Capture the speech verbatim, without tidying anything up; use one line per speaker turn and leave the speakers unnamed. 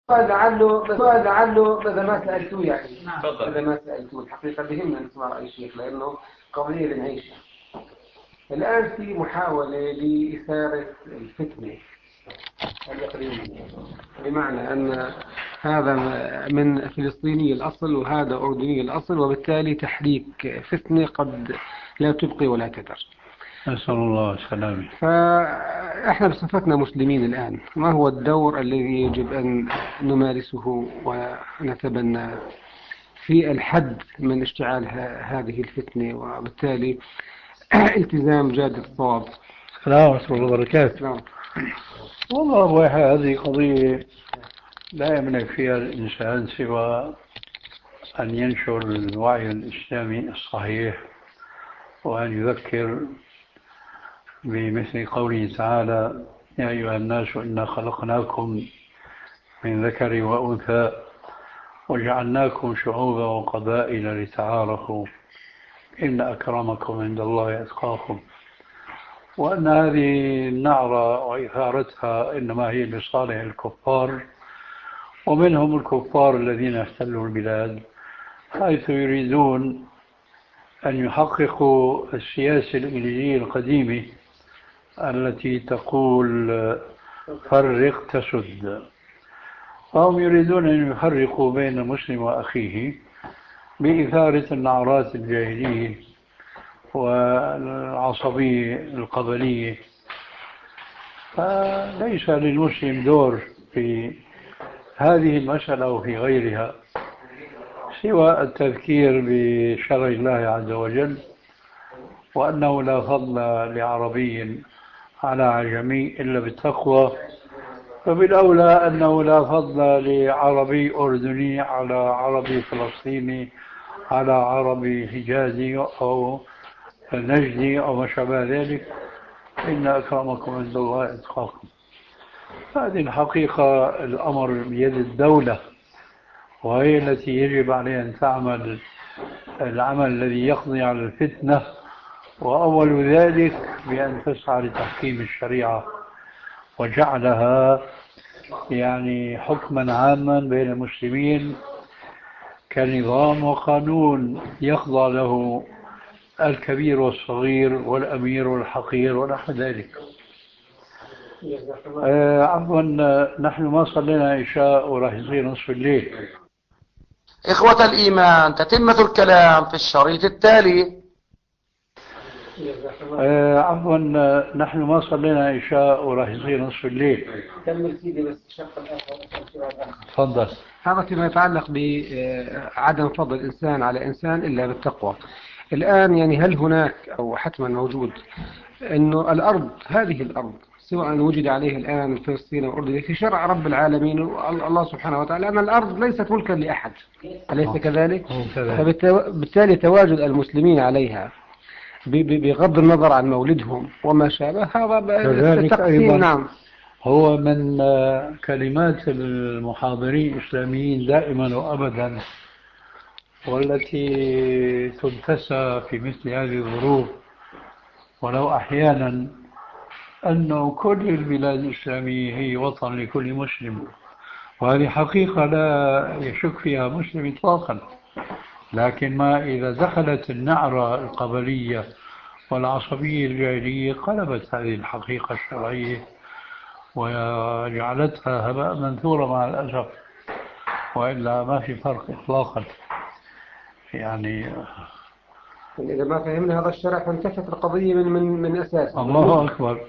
لعله بس لعله إذا ما سألتوه يعني
تفضل.
إذا ما سألتوه الحقيقة بهمنا نسمع رأي الشيخ لأنه قضية بنعيشها. الآن في محاولة لإثارة الفتنة الإقليمية، بمعنى أن هذا من فلسطيني الأصل وهذا أردني الأصل، وبالتالي تحريك فتنة قد لا تبقي ولا تذر.
نسأل الله السلامة.
فإحنا بصفتنا مسلمين الآن ما هو الدور الذي يجب أن نمارسه ونتبنى في الحد من اشتعال هذه الفتنة، وبالتالي التزام جادة الصواب؟
السلام ورحمة الله وبركاته. والله أبو يحيى هذه قضية لا يملك فيها الإنسان سوى أن ينشر الوعي الإسلامي الصحيح، وأن يذكر بمثل قوله تعالى: يا أيها الناس إنا خلقناكم من ذكر وأنثى وجعلناكم شعوبا وقبائل لتعارفوا إن أكرمكم عند الله أتقاكم، وأن هذه النعرة وإثارتها إنما هي لصالح الكفار، ومنهم الكفار الذين احتلوا البلاد، حيث يريدون أن يحققوا السياسة الإنجيلية القديمة التي تقول فرق تسد. فهم يريدون أن يفرقوا بين المسلم وأخيه بإثارة النعرات الجاهلية والعصبية القبلية. فليس للمسلم دور في هذه المسألة وفي غيرها سوى التذكير بشرع الله عز وجل، وأنه لا فضل لعربي على عجمي إلا بالتقوى، فبالأولى أنه لا فضل لعربي أردني على عربي فلسطيني على عربي حجازي أو نجدي أو ما شابه ذلك، إن أكرمكم عند الله أتقاكم. هذه الحقيقة الأمر بيد الدولة، وهي التي يجب عليها أن تعمل العمل الذي يقضي على الفتنة، وأول ذلك بأن تسعى لتحكيم الشريعة وجعلها يعني حكما عاما بين المسلمين كنظام وقانون يخضع له الكبير والصغير والأمير والحقير ونحو ذلك. آه عفوا، نحن ما صلينا عشاء وراح يصير نصف الليل.
إخوة الإيمان، تتمة الكلام في الشريط التالي.
آه عفوا، نحن ما صلينا عشاء وراح يصير نصف الليل.
كمل سيدي بس الشق الآخر.
تفضل.
هذا فيما يتعلق بعدم فضل الإنسان على إنسان إلا بالتقوى. الآن يعني هل هناك أو حتما موجود أنه الأرض هذه الأرض سواء وجد عليه الآن الفلسطيني والأردني في شرع رب العالمين الله سبحانه وتعالى أن الأرض ليست ملكا لأحد، أليس كذلك؟ فبالتالي تواجد المسلمين عليها بغض النظر عن مولدهم وما شابه هذا تقسيم. نعم،
هو من كلمات المحاضرين الإسلاميين دائما وأبدا، والتي تنتسى في مثل هذه الظروف ولو أحيانا، أنه كل البلاد الإسلامية هي وطن لكل مسلم، وهذه حقيقة لا يشك فيها مسلم إطلاقا. لكن ما إذا دخلت النعرة القبلية والعصبية الجاهلية قلبت هذه الحقيقة الشرعية وجعلتها هباء منثورا مع الأسف، وإلا ما في فرق إطلاقا. يعني
إذا ما فهمنا هذا الشرع فانتفت القضية من من من أساسها.
الله أكبر.